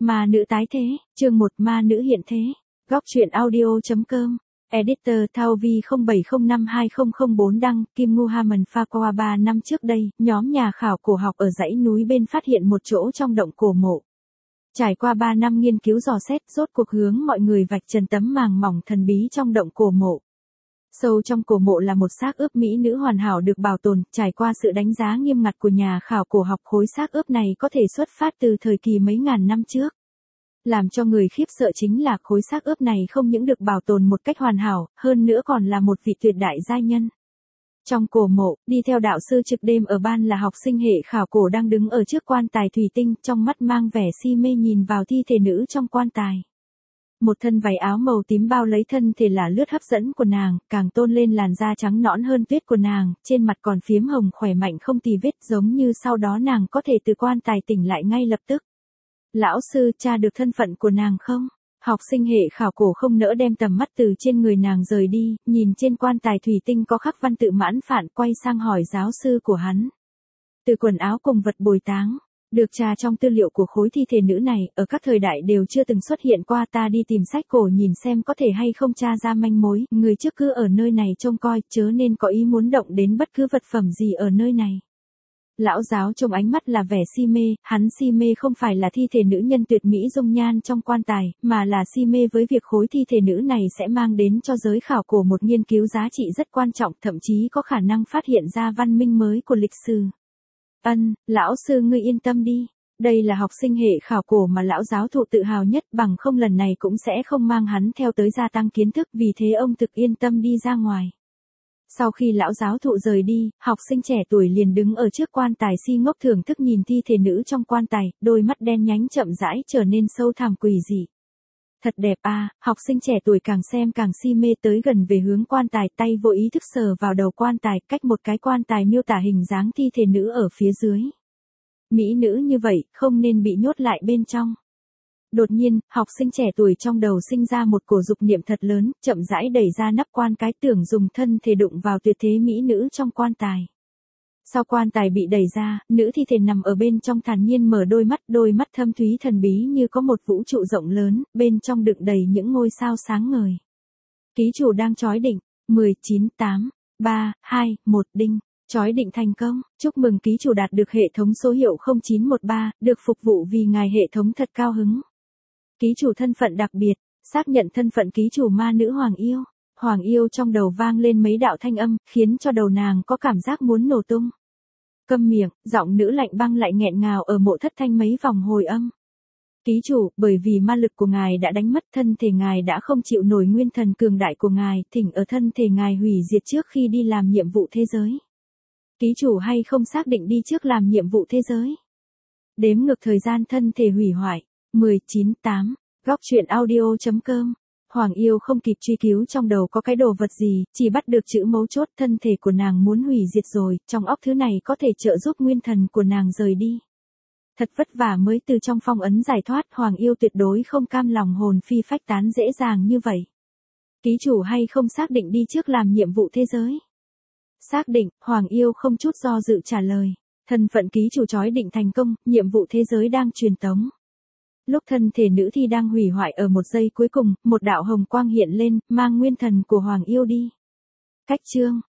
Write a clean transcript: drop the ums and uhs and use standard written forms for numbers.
Ma nữ tái thế, chương 1 ma nữ hiện thế. Góc truyện audio.com. Editor Thao Vi 07052004 đăng, Kim Ngô Haman pha qua 3 năm trước đây, nhóm nhà khảo cổ học ở dãy núi bên phát hiện một chỗ trong động cổ mộ. Trải qua 3 năm nghiên cứu dò xét, rốt cuộc hướng mọi người vạch trần tấm màng mỏng thần bí trong động cổ mộ. Sâu trong cổ mộ là một xác ướp mỹ nữ hoàn hảo được bảo tồn, trải qua sự đánh giá nghiêm ngặt của nhà khảo cổ học, khối xác ướp này có thể xuất phát từ thời kỳ mấy ngàn năm trước. Làm cho người khiếp sợ chính là khối xác ướp này không những được bảo tồn một cách hoàn hảo, hơn nữa còn là một vị tuyệt đại giai nhân. Trong cổ mộ, đi theo đạo sư trực đêm ở ban là học sinh hệ khảo cổ đang đứng ở trước quan tài thủy tinh, trong mắt mang vẻ si mê nhìn vào thi thể nữ trong quan tài. Một thân váy áo màu tím bao lấy thân thể là lướt hấp dẫn của nàng, càng tôn lên làn da trắng nõn hơn tuyết của nàng, trên mặt còn phiếm hồng khỏe mạnh không tì vết, giống như sau đó nàng có thể từ quan tài tỉnh lại ngay lập tức. Lão sư, tra được thân phận của nàng không? Học sinh hệ khảo cổ không nỡ đem tầm mắt từ trên người nàng rời đi, nhìn trên quan tài thủy tinh có khắc văn tự mãn phạn, quay sang hỏi giáo sư của hắn. Từ quần áo cùng vật bồi táng, được tra trong tư liệu của khối thi thể nữ này, ở các thời đại đều chưa từng xuất hiện qua, ta đi tìm sách cổ nhìn xem có thể hay không tra ra manh mối, người trước cứ ở nơi này trông coi, chớ nên có ý muốn động đến bất cứ vật phẩm gì ở nơi này. Lão giáo trong ánh mắt là vẻ si mê, hắn si mê không phải là thi thể nữ nhân tuyệt mỹ dung nhan trong quan tài, mà là si mê với việc khối thi thể nữ này sẽ mang đến cho giới khảo cổ một nghiên cứu giá trị rất quan trọng, thậm chí có khả năng phát hiện ra văn minh mới của lịch sử. Lão sư ngươi yên tâm đi. Đây là học sinh hệ khảo cổ mà lão giáo thụ tự hào nhất, bằng không lần này cũng sẽ không mang hắn theo tới gia tăng kiến thức, vì thế ông thực yên tâm đi ra ngoài. Sau khi lão giáo thụ rời đi, học sinh trẻ tuổi liền đứng ở trước quan tài si ngốc thưởng thức nhìn thi thể nữ trong quan tài, đôi mắt đen nhánh chậm rãi trở nên sâu thẳm quỷ dị. Thật đẹp à, học sinh trẻ tuổi càng xem càng si mê, tới gần về hướng quan tài, tay vô ý thức sờ vào đầu quan tài, cách một cái quan tài miêu tả hình dáng thi thể nữ ở phía dưới. Mỹ nữ như vậy, không nên bị nhốt lại bên trong. Đột nhiên, học sinh trẻ tuổi trong đầu sinh ra một cổ dục niệm thật lớn, chậm rãi đẩy ra nắp quan cái, tưởng dùng thân thể đụng vào tuyệt thế mỹ nữ trong quan tài. Sau quan tài bị đẩy ra, nữ thi thể nằm ở bên trong thản nhiên mở đôi mắt thâm thúy thần bí như có một vũ trụ rộng lớn, bên trong đựng đầy những ngôi sao sáng ngời. Ký chủ đang chói định, 19, 8, 3, 2, 1 đinh. Chói định thành công, chúc mừng ký chủ đạt được hệ thống số hiệu 0913, được phục vụ vì ngài hệ thống thật cao hứng. Ký chủ thân phận đặc biệt, xác nhận thân phận ký chủ ma nữ Hoàng Yêu. Hoàng Yêu trong đầu vang lên mấy đạo thanh âm, khiến cho đầu nàng có cảm giác muốn nổ tung. Câm miệng, giọng nữ lạnh băng lại nghẹn ngào ở mộ thất thanh mấy vòng hồi âm. Ký chủ, bởi vì ma lực của ngài đã đánh mất, thân thể ngài đã không chịu nổi nguyên thần cường đại của ngài, thỉnh ở thân thể ngài hủy diệt trước khi đi làm nhiệm vụ thế giới. Ký chủ hay không xác định đi trước làm nhiệm vụ thế giới? Đếm ngược thời gian thân thể hủy hoại. 19, 8. Góc truyện audio.com. Hoàng Yêu không kịp truy cứu trong đầu có cái đồ vật gì, chỉ bắt được chữ mấu chốt, thân thể của nàng muốn hủy diệt rồi, trong óc thứ này có thể trợ giúp nguyên thần của nàng rời đi. Thật vất vả mới từ trong phong ấn giải thoát, Hoàng Yêu tuyệt đối không cam lòng hồn phi phách tán dễ dàng như vậy. Ký chủ hay không xác định đi trước làm nhiệm vụ thế giới? Xác định, Hoàng Yêu không chút do dự trả lời. Thân phận ký chủ chói định thành công, nhiệm vụ thế giới đang truyền tống. Lúc thân thể nữ thi đang hủy hoại ở một giây cuối cùng, một đạo hồng quang hiện lên, mang nguyên thần của Hoàng Yêu đi. Cách chương,